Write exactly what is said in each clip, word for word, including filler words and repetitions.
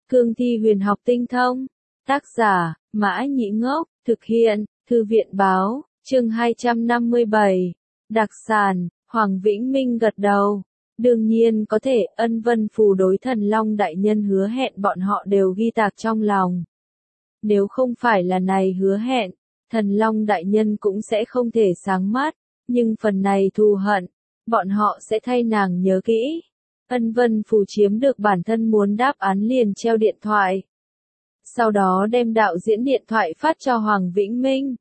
Cương thi huyền học tinh thông. Tác giả, Mã Nhĩ Ngốc, thực hiện, Thư viện Báo, chương hai trăm năm mươi bảy. Đặc sản, Hoàng Vĩnh Minh gật đầu. Đương nhiên có thể, ân vân phù đối Thần Long Đại Nhân hứa hẹn bọn họ đều ghi tạc trong lòng. Nếu không phải là này hứa hẹn, Thần Long Đại Nhân cũng sẽ không thể sáng mắt, nhưng phần này thù hận, bọn họ sẽ thay nàng nhớ kỹ. Ân vân phù chiếm được bản thân muốn đáp án liền treo điện thoại. Sau đó đem đạo diễn điện thoại phát cho Hoàng Vĩnh Minh.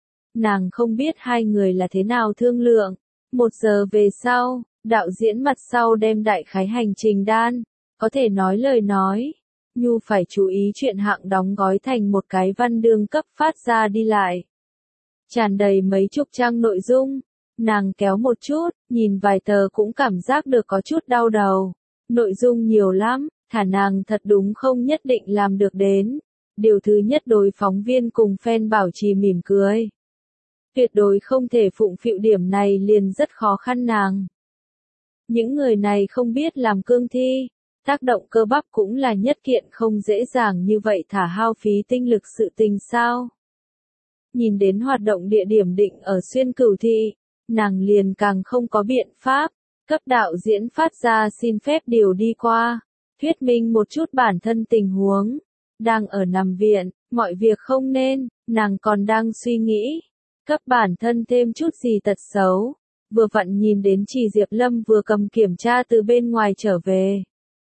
Nàng không biết hai người là thế nào thương lượng. Một giờ về sau, đạo diễn mặt sau đem đại khái hành trình đan, có thể nói lời nói. Nhu phải chú ý chuyện hạng đóng gói thành một cái văn chương cấp phát ra đi lại. Tràn đầy mấy chục trang nội dung. Nàng kéo một chút, nhìn vài tờ cũng cảm giác được có chút đau đầu. Nội dung nhiều lắm, thả nàng thật đúng không nhất định làm được đến. Điều thứ nhất đối phóng viên cùng fan bảo trì mỉm cười. Tuyệt đối không thể phụng phịu điểm này liền rất khó khăn nàng. Những người này không biết làm cương thi, tác động cơ bắp cũng là nhất kiện không dễ dàng như vậy thả hao phí tinh lực sự tình sao. Nhìn đến hoạt động địa điểm định ở Xuyên Cửu Thị, nàng liền càng không có biện pháp, cấp đạo diễn phát ra xin phép điều đi qua, thuyết minh một chút bản thân tình huống. Đang ở nằm viện, mọi việc không nên, nàng còn đang suy nghĩ, cấp bản thân thêm chút gì tật xấu. Vừa vặn nhìn đến Trì Diệp Lâm vừa cầm kiểm tra từ bên ngoài trở về.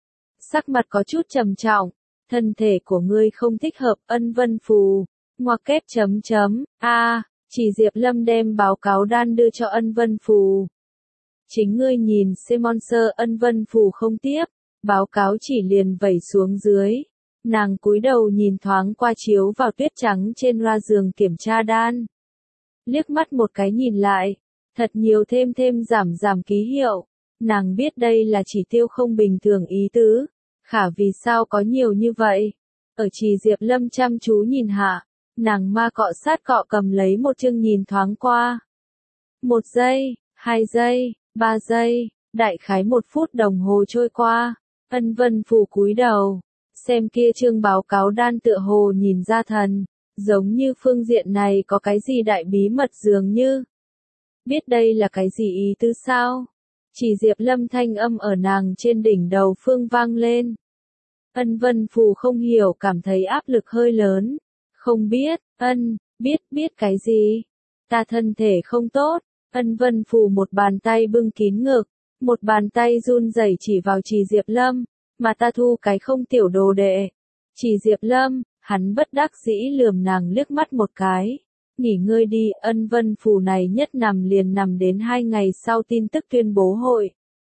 Sắc mặt có chút trầm trọng, thân thể của ngươi không thích hợp, ân vân phù, ngoặc kép chấm chấm, a, Trì Diệp Lâm đem báo cáo đan đưa cho ân vân phù. Chính ngươi nhìn Semonser, ân vân phù không tiếp, báo cáo chỉ liền vẩy xuống dưới. Nàng cúi đầu nhìn thoáng qua chiếu vào tuyết trắng trên loa giường kiểm tra đan. Liếc mắt một cái nhìn lại, thật nhiều thêm thêm giảm giảm ký hiệu. Nàng biết đây là chỉ tiêu không bình thường ý tứ. Khả vì sao có nhiều như vậy? Ở Trì Diệp Lâm chăm chú nhìn hạ, nàng ma cọ sát cọ cầm lấy một chương nhìn thoáng qua. Một giây, hai giây, ba giây, đại khái một phút đồng hồ trôi qua. Ân vân phù cúi đầu, xem kia chương báo cáo đan tựa hồ nhìn ra thần, giống như phương diện này có cái gì đại bí mật dường như. Biết đây là cái gì ý tứ sao? Chỉ Diệp Lâm thanh âm ở nàng trên đỉnh đầu phương vang lên. Ân vân phù không hiểu, cảm thấy áp lực hơi lớn. Không biết, ân, biết, biết cái gì? Ta thân thể không tốt. Ân vân phù một bàn tay bưng kín ngực, một bàn tay run rẩy chỉ vào Trì Diệp Lâm, mà ta thu cái không tiểu đồ đệ. Trì Diệp Lâm, hắn bất đắc dĩ lườm nàng liếc mắt một cái. Nghỉ ngơi đi, ân vân phù này nhất nằm liền nằm đến hai ngày sau tin tức tuyên bố hội.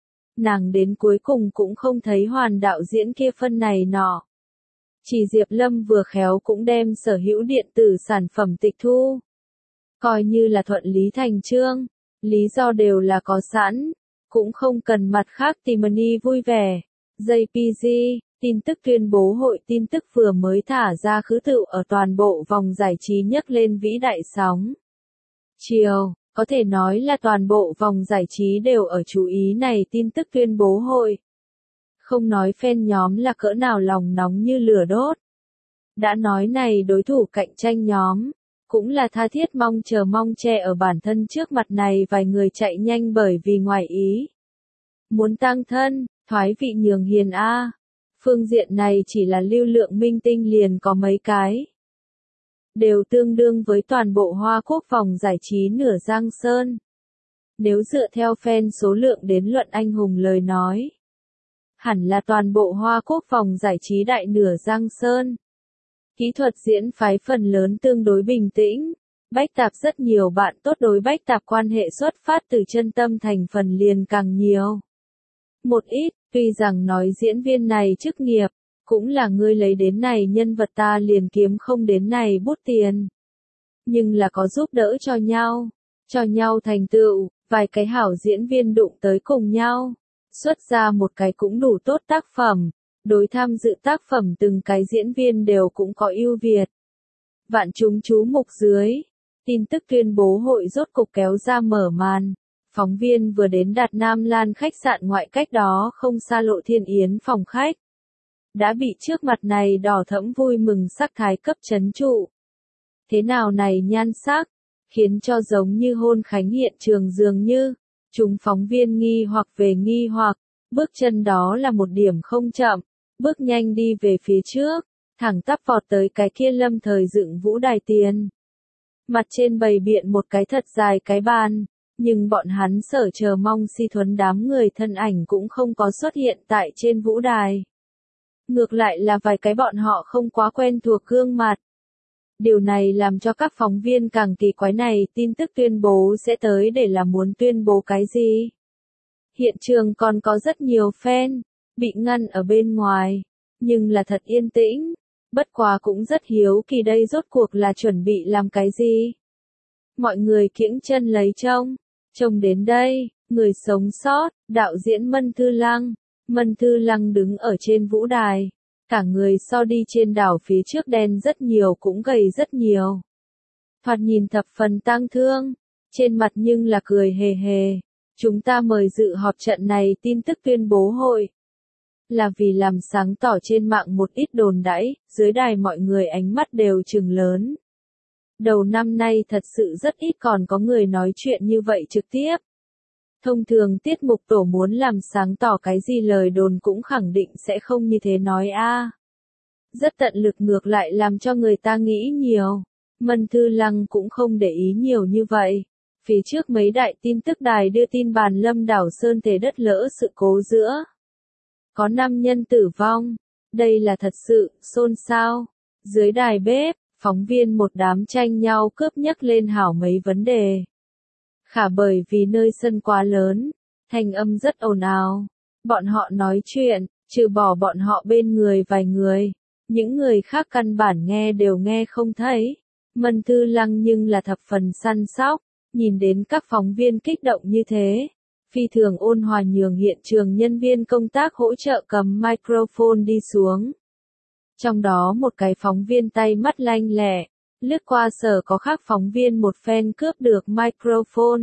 Nàng đến cuối cùng cũng không thấy hoàn đạo diễn kia phân này nọ. Trì Diệp Lâm vừa khéo cũng đem sở hữu điện tử sản phẩm tịch thu. Coi như là thuận lý thành chương, lý do đều là có sẵn, cũng không cần mặt khác tìm ni vui vẻ. jê pê giê, tin tức tuyên bố hội tin tức vừa mới thả ra khứ tự ở toàn bộ vòng giải trí nhấc lên vĩ đại sóng. Chiều, có thể nói là toàn bộ vòng giải trí đều ở chú ý này tin tức tuyên bố hội. Không nói fan nhóm là cỡ nào lòng nóng như lửa đốt. Đã nói này đối thủ cạnh tranh nhóm, cũng là tha thiết mong chờ mong che ở bản thân trước mặt này vài người chạy nhanh bởi vì ngoài ý. Muốn tăng thân, thoái vị nhường hiền A. Phương diện này chỉ là lưu lượng minh tinh liền có mấy cái. Đều tương đương với toàn bộ Hoa Quốc vòng giải trí nửa Giang Sơn. Nếu dựa theo fan số lượng đến luận anh hùng lời nói. Hẳn là toàn bộ Hoa Quốc vòng giải trí đại nửa Giang Sơn. Kỹ thuật diễn phái phần lớn tương đối bình tĩnh. Bách tạp rất nhiều bạn tốt đối bách tạp quan hệ xuất phát từ chân tâm thành phần liền càng nhiều. Một ít, tuy rằng nói diễn viên này chức nghiệp, cũng là ngươi lấy đến này nhân vật ta liền kiếm không đến này bút tiền. Nhưng là có giúp đỡ cho nhau, cho nhau thành tựu, vài cái hảo diễn viên đụng tới cùng nhau, xuất ra một cái cũng đủ tốt tác phẩm, đối tham dự tác phẩm từng cái diễn viên đều cũng có ưu việt. Vạn chúng chú mục dưới, tin tức tuyên bố hội rốt cục kéo ra mở màn. Phóng viên vừa đến Đạt Nam Lan khách sạn ngoại cách đó không xa Lộ Thiên Yến phòng khách. đã bị trước mặt này đỏ thẫm vui mừng sắc thái cấp trấn trụ. Thế nào này nhan sắc, khiến cho giống như hôn khánh hiện trường dường như, chúng phóng viên nghi hoặc về nghi hoặc, bước chân đó là một điểm không chậm, bước nhanh đi về phía trước, thẳng tắp vọt tới cái kia lâm thời dựng vũ đài tiền. Mặt trên bày biện một cái thật dài cái bàn, nhưng bọn hắn sở chờ mong si thuấn đám người thân ảnh cũng không có xuất hiện tại trên vũ đài. Ngược lại là vài cái bọn họ không quá quen thuộc gương mặt. Điều này làm cho các phóng viên càng kỳ quái này tin tức tuyên bố sẽ tới để là muốn tuyên bố cái gì. Hiện trường còn có rất nhiều fan, bị ngăn ở bên ngoài, nhưng là thật yên tĩnh, bất quá cũng rất hiếu kỳ đây rốt cuộc là chuẩn bị làm cái gì. Mọi người kiễng chân lấy trông, trông đến đây, người sống sót, đạo diễn Mân Thư Lăng, Mân Thư Lăng đứng ở trên vũ đài. Cả người so đi trên đảo phía trước đen rất nhiều cũng gầy rất nhiều. Thoạt nhìn thập phần tang thương, trên mặt nhưng là cười hề hề. Chúng ta mời dự họp trận này tin tức tuyên bố hội. Là vì làm sáng tỏ trên mạng một ít đồn đãi, dưới đài mọi người ánh mắt đều trừng lớn. Đầu năm nay thật sự rất ít còn có người nói chuyện như vậy trực tiếp. Thông thường tiết mục tổ muốn làm sáng tỏ cái gì lời đồn cũng khẳng định sẽ không như thế nói a. Rất tận lực ngược lại làm cho người ta nghĩ nhiều. Mân Thư Lăng cũng không để ý nhiều như vậy. Phía trước mấy đại tin tức đài đưa tin bàn lâm đảo Sơn Thể đất lỡ sự cố giữa. Có năm nhân tử vong. Đây là thật sự, xôn xao. Dưới đài bếp, phóng viên một đám tranh nhau cướp nhắc lên hảo mấy vấn đề. Khả bởi vì nơi sân quá lớn, thanh âm rất ồn ào. Bọn họ nói chuyện, trừ bỏ bọn họ bên người vài người, những người khác căn bản nghe đều nghe không thấy. Mân Thư Lăng nhưng là thập phần săn sóc, nhìn đến các phóng viên kích động như thế. Phi thường ôn hòa nhường hiện trường nhân viên công tác hỗ trợ cầm microphone đi xuống. Trong đó một cái phóng viên tay mắt lanh lẹ. Lướt qua sở có khác phóng viên một phen cướp được microphone.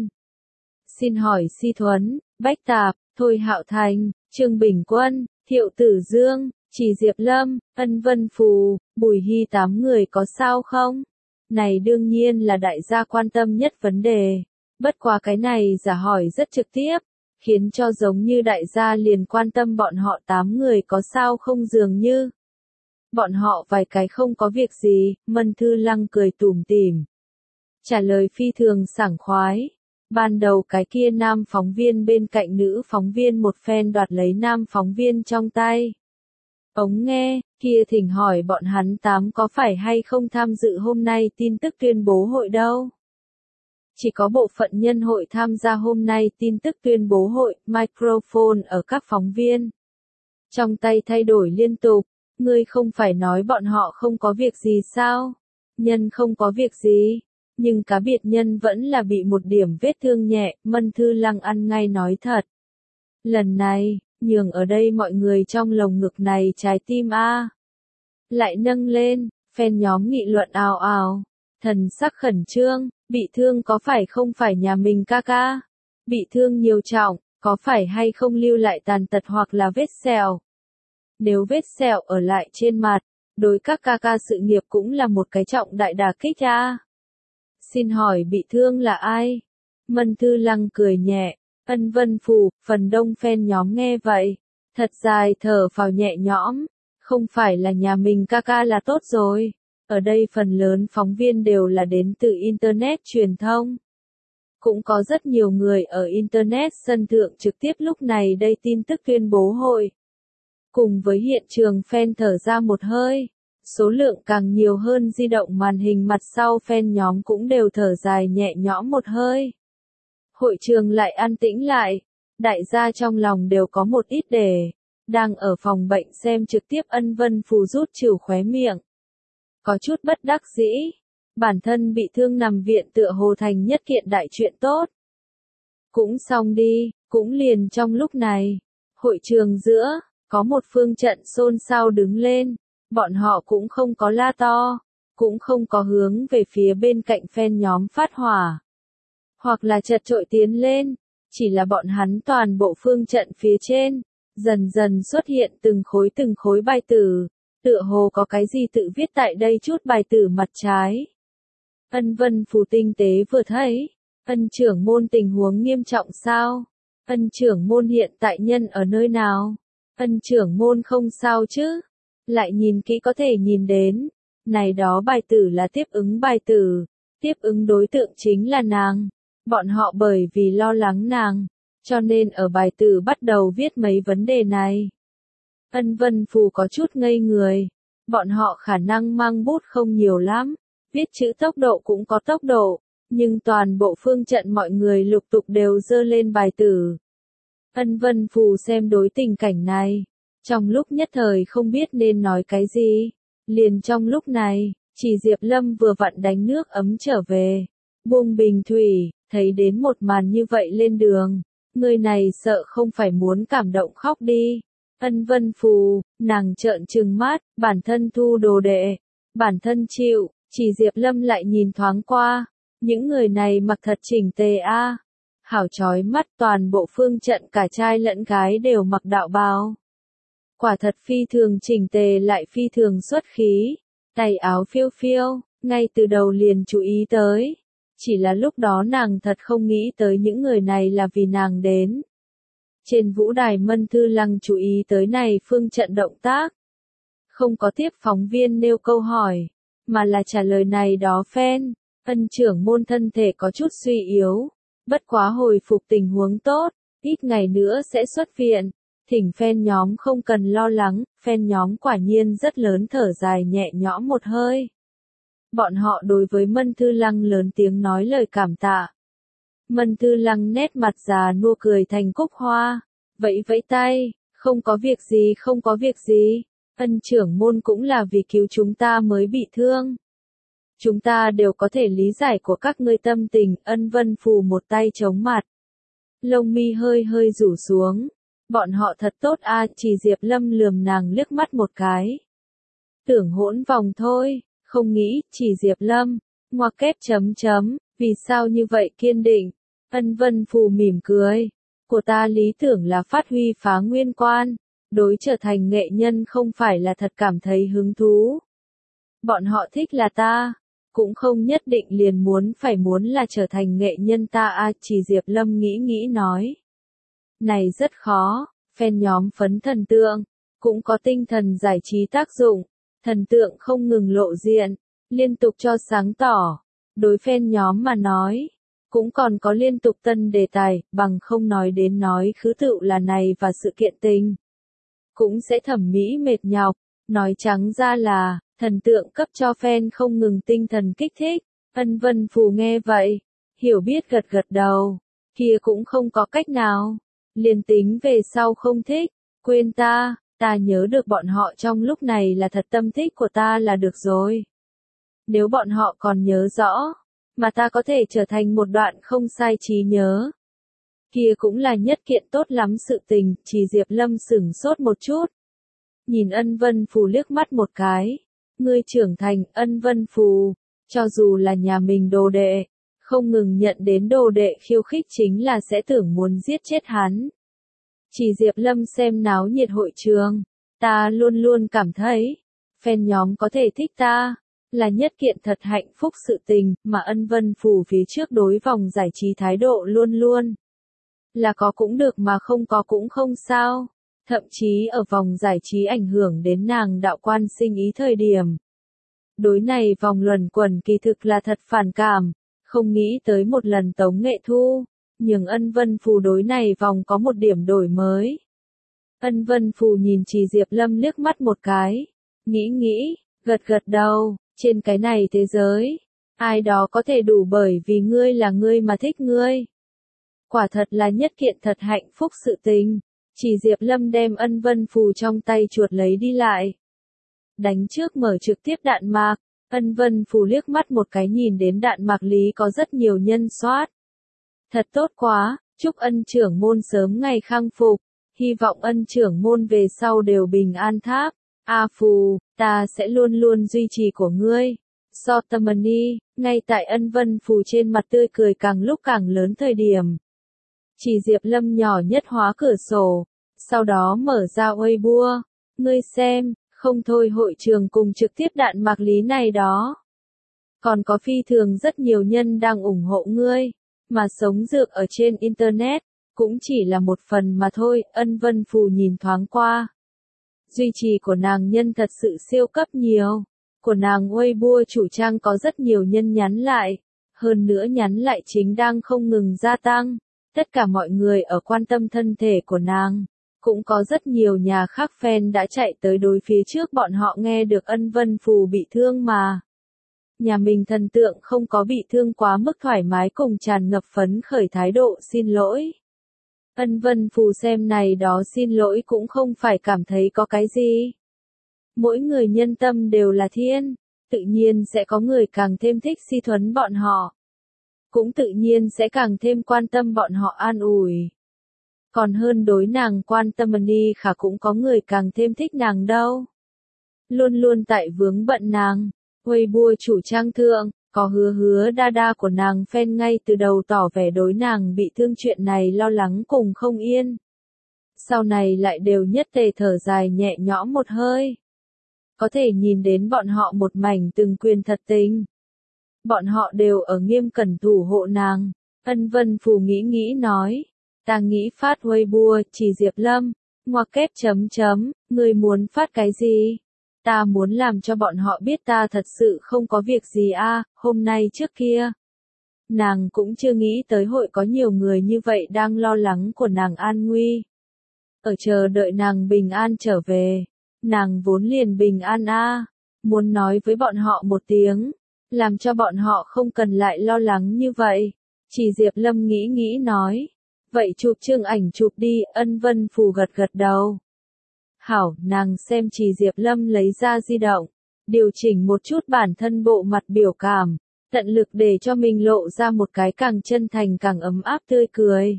Xin hỏi Si Thuấn, Bách Tạp, Thôi Hạo Thành, Trương Bình Quân, Thiệu Tử Dương, Chỉ Diệp Lâm, Ân Vân Phù, Bùi Hy tám người có sao không? Này đương nhiên là đại gia quan tâm nhất vấn đề. Bất quá cái này giả hỏi rất trực tiếp, khiến cho giống như đại gia liền quan tâm bọn họ tám người có sao không dường như. Bọn họ vài cái không có việc gì, Mân Thư Lăng cười tủm tỉm. Trả lời phi thường sảng khoái. Ban đầu cái kia nam phóng viên bên cạnh nữ phóng viên một phen đoạt lấy nam phóng viên trong tay. Ống nghe, kia thỉnh hỏi bọn hắn tám có phải hay không tham dự hôm nay tin tức tuyên bố hội đâu. Chỉ có bộ phận nhân hội tham gia hôm nay tin tức tuyên bố hội, microphone ở các phóng viên. Trong tay thay đổi liên tục. Ngươi không phải nói bọn họ không có việc gì sao? Nhân không có việc gì, nhưng cá biệt nhân vẫn là bị một điểm vết thương nhẹ, Mân Thư Lăng ăn ngay nói thật. Lần này, nhường ở đây mọi người trong lồng ngực này trái tim a, lại nâng lên, fan nhóm nghị luận ào ào, thần sắc khẩn trương, bị thương có phải không phải nhà mình ca ca? Bị thương nhiều trọng, có phải hay không lưu lại tàn tật hoặc là vết sẹo? Nếu vết sẹo ở lại trên mặt, đối các ca ca sự nghiệp cũng là một cái trọng đại đả kích a. Xin hỏi bị thương là ai? Mân Thư Lăng cười nhẹ, Ân Vân Phù, phần đông fan nhóm nghe vậy, thật dài thở phào nhẹ nhõm, không phải là nhà mình ca ca là tốt rồi. Ở đây phần lớn phóng viên đều là đến từ Internet truyền thông. Cũng có rất nhiều người ở Internet sân thượng trực tiếp lúc này đây tin tức tuyên bố hội. Cùng với hiện trường fan thở ra một hơi, số lượng càng nhiều hơn di động màn hình mặt sau fan nhóm cũng đều thở dài nhẹ nhõm một hơi. Hội trường lại an tĩnh lại, đại gia trong lòng đều có một ít đề, đang ở phòng bệnh xem trực tiếp Ân Vân Phù rút trừ khóe miệng. Có chút bất đắc dĩ, bản thân bị thương nằm viện tựa hồ thành nhất kiện đại chuyện tốt. Cũng xong đi, cũng liền trong lúc này, hội trường giữa, có một phương trận xôn xao đứng lên, bọn họ cũng không có la to, cũng không có hướng về phía bên cạnh fan nhóm phát hỏa, hoặc là chật chội tiến lên, chỉ là bọn hắn toàn bộ phương trận phía trên, Dần dần xuất hiện từng khối từng khối bài tử, tựa hồ có cái gì tự viết tại đây chút bài tử mặt trái. Ân Vân Phù tinh tế vừa thấy, Ân trưởng môn tình huống nghiêm trọng sao? Ân trưởng môn hiện tại nhân ở nơi nào? Ân trưởng môn không sao chứ? Lại nhìn kỹ có thể nhìn đến, này đó bài tử là tiếp ứng bài tử, tiếp ứng đối tượng chính là nàng. Bọn họ bởi vì lo lắng nàng, cho nên ở bài tử bắt đầu viết mấy vấn đề này. Ân Vân Phù có chút ngây người, bọn họ khả năng mang bút không nhiều lắm, viết chữ tốc độ cũng có tốc độ, nhưng toàn bộ phương trận mọi người lục tục đều dơ lên bài tử. Ân Vân Phù xem đối tình cảnh này, trong lúc nhất thời không biết nên nói cái gì. Liền trong lúc này, chỉ Diệp Lâm vừa vặn đánh nước ấm trở về, buông bình thủy, thấy đến một màn như vậy lên đường, người này sợ không phải muốn cảm động khóc đi. Ân Vân Phù, nàng trợn trừng mắt, bản thân thu đồ đệ, bản thân chịu, chỉ Diệp Lâm lại nhìn thoáng qua, những người này mặc thật chỉnh tề a, à. Hảo chói mắt, toàn bộ phương trận cả trai lẫn gái đều mặc đạo bào. Quả thật phi thường chỉnh tề lại phi thường xuất khí, tay áo phiêu phiêu, ngay từ đầu liền chú ý tới. Chỉ là lúc đó nàng thật không nghĩ tới những người này là vì nàng đến. Trên vũ đài Mân Thư Lăng chú ý tới này phương trận động tác. Không có tiếp phóng viên nêu câu hỏi, mà là trả lời này đó fan. Ân trưởng môn thân thể có chút suy yếu, bất quá hồi phục tình huống tốt, ít ngày nữa sẽ xuất viện. Thỉnh fan nhóm không cần lo lắng, fan nhóm quả nhiên rất lớn thở dài nhẹ nhõm một hơi. Bọn họ đối với Mân Thư Lăng lớn tiếng nói lời cảm tạ. Mân Thư Lăng nét mặt già nua cười thành cúc hoa, vẫy vẫy tay, không có việc gì không có việc gì, Ân trưởng môn cũng là vì cứu chúng ta mới bị thương. Chúng ta đều có thể lý giải của các ngươi tâm tình. Ân Vân Phù một tay chống mặt, lông mi hơi hơi rủ xuống. Bọn họ thật tốt a, à, chỉ Diệp Lâm lườm nàng liếc mắt một cái. Tưởng hỗn vòng thôi, không nghĩ, chỉ Diệp Lâm, ngoặc kép chấm chấm, vì sao như vậy kiên định. Ân Vân Phù mỉm cười, của ta lý tưởng là phát huy phá nguyên quan, đối trở thành nghệ nhân không phải là thật cảm thấy hứng thú. Bọn họ thích là ta, cũng không nhất định liền muốn phải muốn là trở thành nghệ nhân ta a, à, chỉ Diệp Lâm nghĩ nghĩ nói. Này rất khó, fan nhóm phấn thần tượng, cũng có tinh thần giải trí tác dụng, thần tượng không ngừng lộ diện, liên tục cho sáng tỏ, đối fan nhóm mà nói, cũng còn có liên tục tân đề tài, bằng không nói đến nói khứ tựu là này và sự kiện tình. Cũng sẽ thẩm mỹ mệt nhọc, nói trắng ra là, thần tượng cấp cho fan không ngừng tinh thần kích thích. Ân Vân Phù nghe vậy, hiểu biết gật gật đầu, kia cũng không có cách nào. Liền tính về sau không thích, quên ta, ta nhớ được bọn họ trong lúc này là thật tâm thích của ta là được rồi. Nếu bọn họ còn nhớ rõ, mà ta có thể trở thành một đoạn không sai trí nhớ. Kia cũng là nhất kiện tốt lắm sự tình, chỉ Diệp Lâm sửng sốt một chút. Nhìn Ân Vân Phù liếc mắt một cái, ngươi trưởng thành, Ân Vân Phù, cho dù là nhà mình đồ đệ. Không ngừng nhận đến đồ đệ khiêu khích chính là sẽ tưởng muốn giết chết hắn. Chỉ Diệp Lâm xem náo nhiệt hội trường, ta luôn luôn cảm thấy, fan nhóm có thể thích ta, là nhất kiện thật hạnh phúc sự tình, mà Ân Vân Phù phía trước đối vòng giải trí thái độ luôn luôn. Là có cũng được mà không có cũng không sao, thậm chí ở vòng giải trí ảnh hưởng đến nàng đạo quan sinh ý thời điểm. Đối này vòng luẩn quẩn kỳ thực là thật phản cảm. Không nghĩ tới một lần Tống Nghệ Thu, nhưng Ân Vân Phù đối này vòng có một điểm đổi mới. Ân Vân Phù nhìn chỉ Diệp Lâm liếc mắt một cái, nghĩ nghĩ, gật gật đầu, trên cái này thế giới, ai đó có thể đủ bởi vì ngươi là ngươi mà thích ngươi. Quả thật là nhất kiện thật hạnh phúc sự tình, chỉ Diệp Lâm đem Ân Vân Phù trong tay chuột lấy đi lại. Đánh trước mở trực tiếp đạn mạc. Ân Vân Phù liếc mắt một cái nhìn đến đạn mạc lý có rất nhiều nhân soát. Thật tốt quá, chúc Ân trưởng môn sớm ngày khang phục, hy vọng Ân trưởng môn về sau đều bình an thác. A Phù, ta sẽ luôn luôn duy trì của ngươi. Sotamani, ngay tại Ân Vân Phù trên mặt tươi cười càng lúc càng lớn thời điểm. Chỉ Diệp Lâm nhỏ nhất hóa cửa sổ, sau đó mở ra Weibo. Ngươi xem, không thôi hội trường cùng trực tiếp đạn mạc lý này đó. Còn có phi thường rất nhiều nhân đang ủng hộ ngươi, mà sống dược ở trên Internet, cũng chỉ là một phần mà thôi. Ân Vân Phù nhìn thoáng qua. Duy trì của nàng nhân thật sự siêu cấp nhiều. Của nàng Weibo chủ trang có rất nhiều nhân nhắn lại. Hơn nữa nhắn lại chính đang không ngừng gia tăng. Tất cả mọi người ở quan tâm thân thể của nàng. Cũng có rất nhiều nhà khác fan đã chạy tới đối phía trước bọn họ nghe được Ân Vân Phù bị thương mà. Nhà mình thần tượng không có bị thương quá mức thoải mái cùng tràn ngập phấn khởi thái độ xin lỗi. Ân Vân Phù xem này đó xin lỗi cũng không phải cảm thấy có cái gì. Mỗi người nhân tâm đều là thiên, tự nhiên sẽ có người càng thêm thích si thuấn bọn họ. Cũng tự nhiên sẽ càng thêm quan tâm bọn họ an ủi. Còn hơn đối nàng quan tâm đi khả cũng có người càng thêm thích nàng đâu. Luôn luôn tại vướng bận nàng, Weibo chủ trang thượng, có hứa hứa đa đa của nàng fan ngay từ đầu tỏ vẻ đối nàng bị thương chuyện này lo lắng cùng không yên. Sau này lại đều nhất tề thở dài nhẹ nhõm một hơi. Có thể nhìn đến bọn họ một mảnh từng quyền thật tình. Bọn họ đều ở nghiêm cẩn thủ hộ nàng. Ân Vân Phù nghĩ nghĩ nói. Ta nghĩ phát Weibo chỉ Diệp Lâm. Ngoặc kép chấm chấm. Người muốn phát cái gì? Ta muốn làm cho bọn họ biết ta thật sự không có việc gì a. À, hôm nay trước kia. Nàng cũng chưa nghĩ tới hội có nhiều người như vậy đang lo lắng của nàng an nguy. Ở chờ đợi nàng bình an trở về. Nàng vốn liền bình an a. À, muốn nói với bọn họ một tiếng. Làm cho bọn họ không cần lại lo lắng như vậy. Chỉ Diệp Lâm nghĩ nghĩ nói. Vậy chụp chương ảnh chụp đi. Ân Vân Phù gật gật đầu. Hảo, nàng xem Chỉ Diệp Lâm lấy ra di động. Điều chỉnh một chút bản thân bộ mặt biểu cảm. Tận lực để cho mình lộ ra một cái càng chân thành càng ấm áp tươi cười.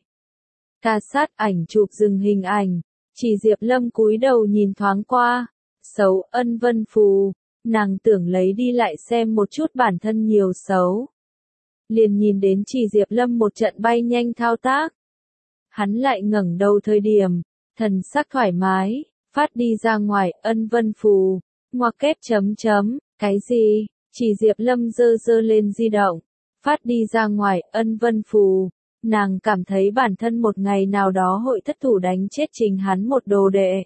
Ca sát ảnh chụp dừng hình ảnh. Chỉ Diệp Lâm cúi đầu nhìn thoáng qua. Xấu. Ân Vân Phù. Nàng tưởng lấy đi lại xem một chút bản thân nhiều xấu. Liền nhìn đến Chỉ Diệp Lâm một trận bay nhanh thao tác. Hắn lại ngẩng đầu thời điểm, thần sắc thoải mái, phát đi ra ngoài. Ân Vân Phù. Ngoặc kép chấm chấm. Cái gì? Chỉ Diệp Lâm giơ giơ lên di động. Phát đi ra ngoài. Ân Vân Phù. Nàng cảm thấy bản thân một ngày nào đó hội thất thủ đánh chết chính hắn một đồ đệ.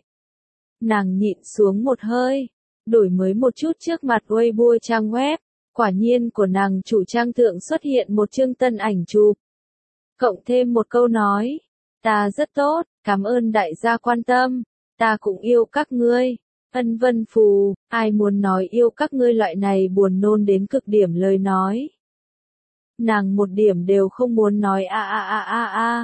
Nàng nhịn xuống một hơi. Đổi mới một chút trước mặt Weibo trang web. Quả nhiên của nàng chủ trang thượng xuất hiện một chương tân ảnh chụp. Cộng thêm một câu nói. Ta rất tốt, cảm ơn đại gia quan tâm. Ta cũng yêu các ngươi. Ân Vân Phù, ai muốn nói yêu các ngươi loại này buồn nôn đến cực điểm lời nói. Nàng một điểm đều không muốn nói a a a a a.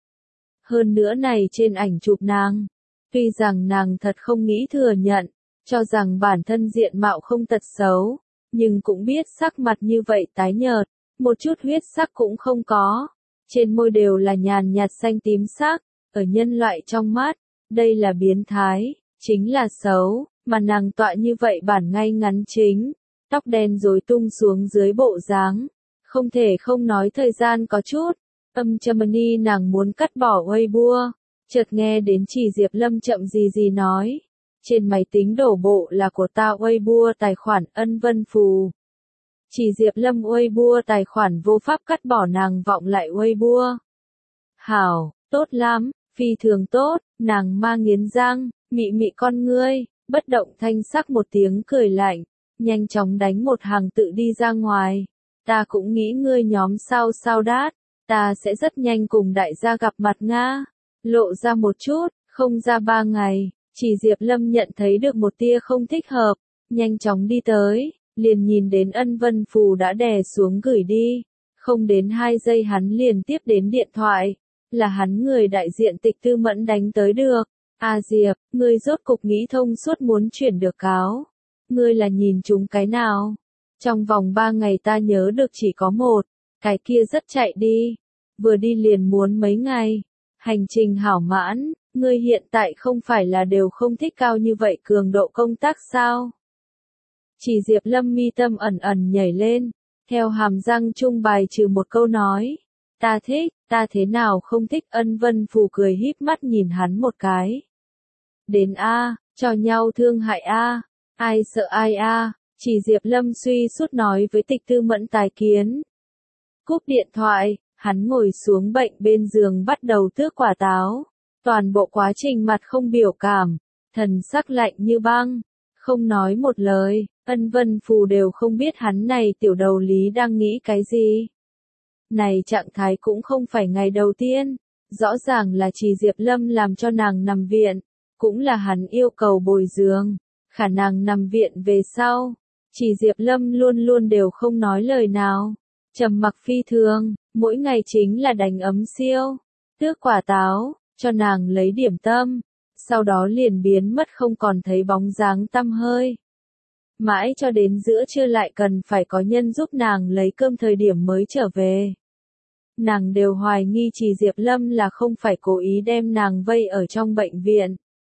Hơn nữa này trên ảnh chụp nàng. Tuy rằng nàng thật không nghĩ thừa nhận. Cho rằng bản thân diện mạo không tật xấu, nhưng cũng biết sắc mặt như vậy tái nhợt, một chút huyết sắc cũng không có, trên môi đều là nhàn nhạt xanh tím sắc, ở nhân loại trong mắt, đây là biến thái, chính là xấu, mà nàng tọa như vậy bản ngay ngắn chính, tóc đen rối tung xuống dưới bộ dáng, không thể không nói thời gian có chút, âm Germany nàng muốn cắt bỏ Weibo, chợt nghe đến Chỉ Diệp Lâm chậm gì gì nói. Trên máy tính đổ bộ là của ta Weibo tài khoản. Ân Vân Phù. Chỉ Diệp Lâm Weibo tài khoản vô pháp cắt bỏ nàng vọng lại Weibo. Hảo, tốt lắm, phi thường tốt, nàng ma nghiến răng, mị mị con ngươi, bất động thanh sắc một tiếng cười lạnh, nhanh chóng đánh một hàng tự đi ra ngoài. Ta cũng nghĩ ngươi nhóm sao sao đát, ta sẽ rất nhanh cùng đại gia gặp mặt Nga. Lộ ra một chút, không ra ba ngày. Chỉ Diệp Lâm nhận thấy được một tia không thích hợp, nhanh chóng đi tới, liền nhìn đến Ân Vân Phù đã đè xuống gửi đi. Không đến hai giây hắn liền tiếp đến điện thoại, là hắn người đại diện Tịch Tư Mẫn đánh tới được. A Diệp, ngươi rốt cục nghĩ thông suốt muốn chuyển được cáo. Ngươi là nhìn chúng cái nào? Trong vòng ba ngày ta nhớ được chỉ có một, cái kia rất chạy đi. Vừa đi liền muốn mấy ngày. Hành trình hảo mãn. Ngươi hiện tại không phải là đều không thích cao như vậy cường độ công tác sao? Chỉ Diệp Lâm mi tâm ẩn ẩn nhảy lên, theo hàm răng trung bài trừ một câu nói. Ta thích, Ta thế nào không thích. Ân Vân Phù cười híp mắt nhìn hắn một cái. Đến a, cho nhau thương hại a, ai sợ ai a, chỉ Diệp Lâm suy sút nói với Tịch Tư Mẫn tài kiến. Cúp điện thoại, hắn ngồi xuống bệnh bên giường bắt đầu tước quả táo. Toàn bộ quá trình mặt không biểu cảm, thần sắc lạnh như băng, không nói một lời. Ân Vân Phù đều không biết hắn này tiểu đầu lý đang nghĩ cái gì. Này trạng thái cũng không phải ngày đầu tiên, rõ ràng là chỉ Diệp Lâm làm cho nàng nằm viện, cũng là hắn yêu cầu bồi dưỡng, khả năng nằm viện về sau. Chỉ Diệp Lâm luôn luôn đều không nói lời nào, trầm mặc phi thường, mỗi ngày chính là đánh ấm siêu, tước quả táo, cho nàng lấy điểm tâm, sau đó liền biến mất không còn thấy bóng dáng tăm hơi. Mãi cho đến giữa trưa lại cần phải có nhân giúp nàng lấy cơm thời điểm mới trở về. Nàng đều hoài nghi chỉ Diệp Lâm là không phải cố ý đem nàng vây ở trong bệnh viện.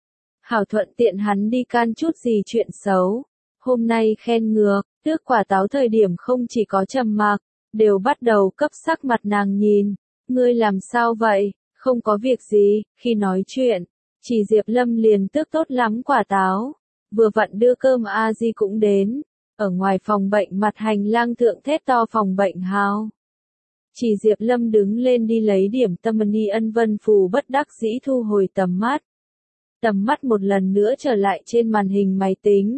Hảo thuận tiện hắn đi can chút gì chuyện xấu. Hôm nay khen ngược, tước quả táo thời điểm không chỉ có trầm mặc, đều bắt đầu cấp sắc mặt nàng nhìn. Ngươi làm sao vậy? Không có việc gì. Khi nói chuyện, chỉ Diệp Lâm liền tước tốt lắm quả táo. Vừa vặn đưa cơm a di cũng đến. Ở ngoài phòng bệnh mặt hành lang thượng thét to phòng bệnh hào. Chỉ Diệp Lâm đứng lên đi lấy điểm tâm. Ni Ân Vân Phù bất đắc dĩ thu hồi tầm mắt. Tầm mắt một lần nữa trở lại trên màn hình máy tính.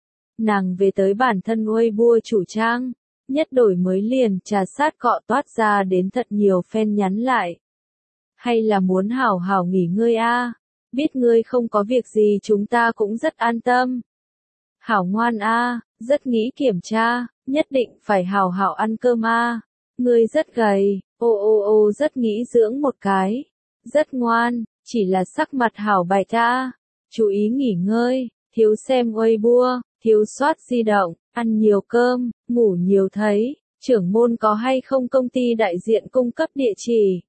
Nàng về tới bản thân Weibo chủ trang, nhất đổi mới liền trà sát cọ toát ra đến thật nhiều fan nhắn lại. Hay là muốn hảo hảo nghỉ ngơi a? Biết ngươi không có việc gì chúng ta cũng rất an tâm. Hảo ngoan a, rất nghĩ kiểm tra, nhất định phải hảo hảo ăn cơm a. Ngươi rất gầy, ô ô ô rất nghĩ dưỡng một cái. Rất ngoan, chỉ là sắc mặt hảo bạch a. Chú ý nghỉ ngơi, thiếu xem Weibo, thiếu soát di động, ăn nhiều cơm, ngủ nhiều thấy. Trưởng môn có hay không công ty đại diện cung cấp địa chỉ?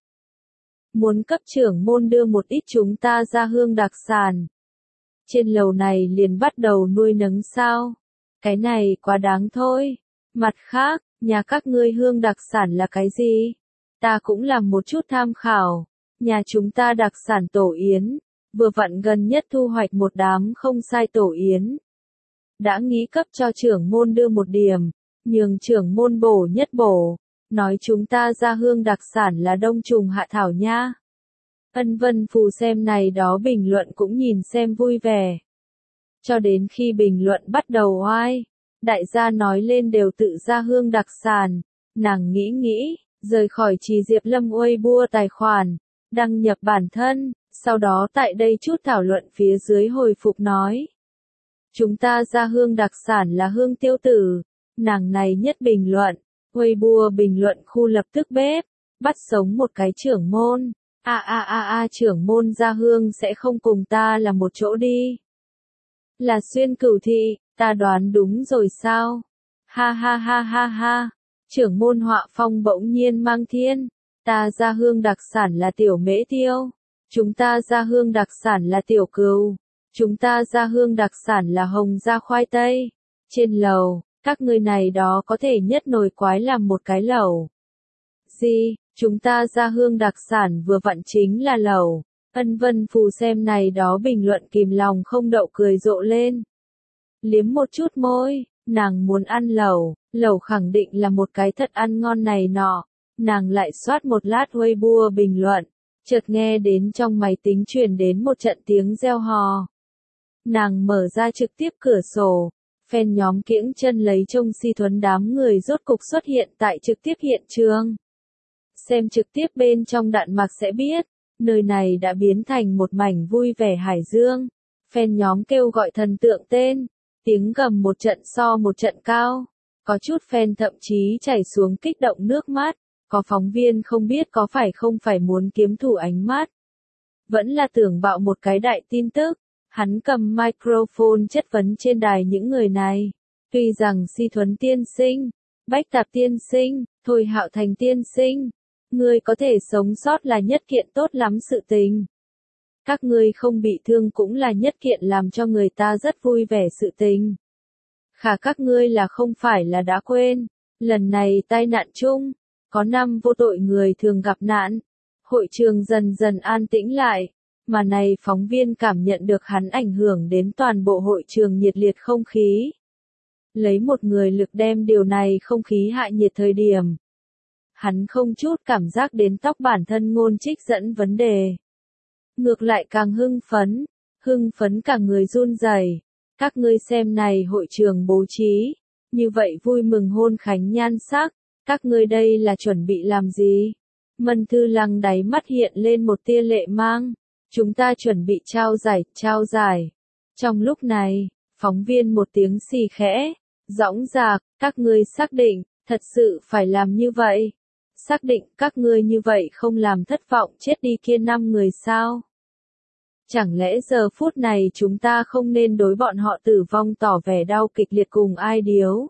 Muốn cấp trưởng môn đưa một ít chúng ta ra hương đặc sản. Trên lầu này liền bắt đầu nuôi nấng sao? Cái này quá đáng thôi. Mặt khác, nhà các ngươi hương đặc sản là cái gì? Ta cũng làm một chút tham khảo. Nhà chúng ta đặc sản tổ yến, vừa vặn gần nhất thu hoạch một đám không sai tổ yến. Đã nghĩ cấp cho trưởng môn đưa một điểm, nhường trưởng môn bổ nhất bổ. Nói chúng ta ra hương đặc sản là đông trùng hạ thảo nha. Ân Vân Phù xem này đó bình luận cũng nhìn xem vui vẻ. Cho đến khi bình luận bắt đầu oai, đại gia nói lên đều tự ra hương đặc sản. Nàng nghĩ nghĩ, rời khỏi Trì Diệp Lâm Weibo tài khoản, đăng nhập bản thân, sau đó tại đây chút thảo luận phía dưới hồi phục nói. Chúng ta ra hương đặc sản là hương tiêu tử. Nàng này nhất bình luận. Weibo bình luận khu lập tức bếp, bắt sống một cái trưởng môn. A a a a trưởng môn ra hương sẽ không cùng ta là một chỗ đi. Là Xuyên Cửu Thị, ta đoán đúng rồi sao? Ha ha ha ha ha, trưởng môn họa phong bỗng nhiên mang thiên. Ta ra hương đặc sản là tiểu mễ tiêu. Chúng ta ra hương đặc sản là tiểu cừu. Chúng ta ra hương đặc sản là hồng gia khoai tây. Trên lầu. Các ngươi này đó có thể nhất nồi quái làm một cái lẩu. Gì, chúng ta ra hương đặc sản vừa vặn chính là lẩu. Ân Vân Phù xem này đó bình luận kìm lòng không đậu cười rộ lên. Liếm một chút môi, nàng muốn ăn lẩu, lẩu khẳng định là một cái thật ăn ngon này nọ. Nàng lại soát một lát Weibo bình luận, chợt nghe đến trong máy tính truyền đến một trận tiếng reo hò. Nàng mở ra trực tiếp cửa sổ. Fan nhóm kiễng chân lấy trông Si Thuấn đám người rốt cục xuất hiện tại trực tiếp hiện trường. Xem trực tiếp bên trong đạn mạc sẽ biết, nơi này đã biến thành một mảnh vui vẻ hải dương. Fan nhóm kêu gọi thần tượng tên, tiếng gầm một trận so một trận cao. Có chút fan thậm chí chảy xuống kích động nước mắt, có phóng viên không biết có phải không phải muốn kiếm thủ ánh mắt. Vẫn là tưởng bạo một cái đại tin tức. Hắn cầm microphone chất vấn trên đài những người này. Tuy rằng Si Thuấn tiên sinh, Bách Tạp tiên sinh, Thôi Hạo Thành tiên sinh, ngươi có thể sống sót là nhất kiện tốt lắm sự tình. Các ngươi không bị thương cũng là nhất kiện làm cho người ta rất vui vẻ sự tình. Khả các ngươi là không phải là đã quên, lần này tai nạn chung, có năm vô tội người thường gặp nạn, Hội trường dần dần an tĩnh lại, mà này phóng viên cảm nhận được hắn ảnh hưởng đến toàn bộ hội trường nhiệt liệt không khí. Lấy một người lực đem điều này không khí hạ nhiệt thời điểm. Hắn không chút cảm giác đến tóc bản thân ngôn trích dẫn vấn đề. Ngược lại càng hưng phấn, hưng phấn cả người run rẩy. Các ngươi xem này hội trường bố trí, như vậy vui mừng hôn khánh nhan sắc, các ngươi đây là chuẩn bị làm gì? Mân Thư Lăng đáy mắt hiện lên một tia lệ mang, chúng ta chuẩn bị trao giải, trao giải. Trong lúc này, phóng viên một tiếng xì khẽ, dõng dạc, các ngươi xác định, thật sự phải làm như vậy. Xác định các ngươi như vậy không làm thất vọng chết đi kia năm người sao? Chẳng lẽ giờ phút này chúng ta không nên đối bọn họ tử vong tỏ vẻ đau kịch liệt cùng ai điếu?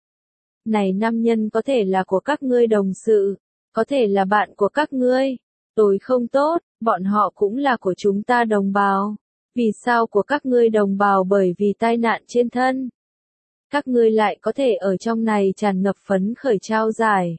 Này nam nhân có thể là của các ngươi đồng sự, có thể là bạn của các ngươi. Tôi không tốt, bọn họ cũng là của chúng ta đồng bào. Vì sao của các ngươi đồng bào bởi vì tai nạn trên thân? Các ngươi lại có thể ở trong này tràn ngập phấn khởi trao giải.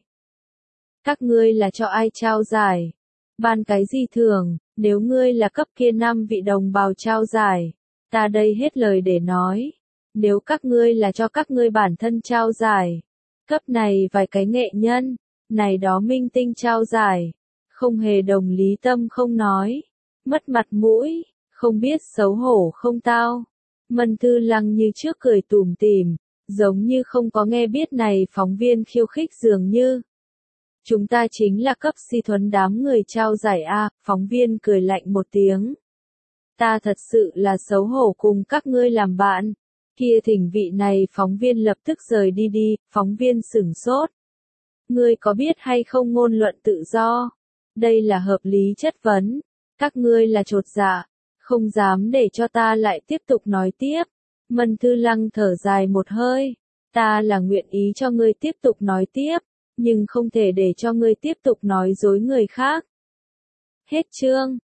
Các ngươi là cho ai trao giải? Ban cái gì thưởng, nếu ngươi là cấp kia năm vị đồng bào trao giải, ta đây hết lời để nói. Nếu các ngươi là cho các ngươi bản thân trao giải, cấp này vài cái nghệ nhân, này đó minh tinh trao giải, không hề đồng lý tâm không nói, mất mặt mũi, không biết xấu hổ không tao. Mân Thư Lăng như trước cười tủm tỉm, giống như không có nghe biết này phóng viên khiêu khích dường như. Chúng ta chính là cấp si thuấn đám người trao giải A, phóng viên cười lạnh một tiếng. Ta thật sự là xấu hổ cùng các ngươi làm bạn. Kia thỉnh vị này phóng viên lập tức rời đi đi, phóng viên sửng sốt. Ngươi có biết hay không ngôn luận tự do? Đây là hợp lý chất vấn. Các ngươi là chột dạ, không dám để cho ta lại tiếp tục nói tiếp. Mân Thư Lăng thở dài một hơi. Ta là nguyện ý cho ngươi tiếp tục nói tiếp, nhưng không thể để cho ngươi tiếp tục nói dối người khác. Hết chương.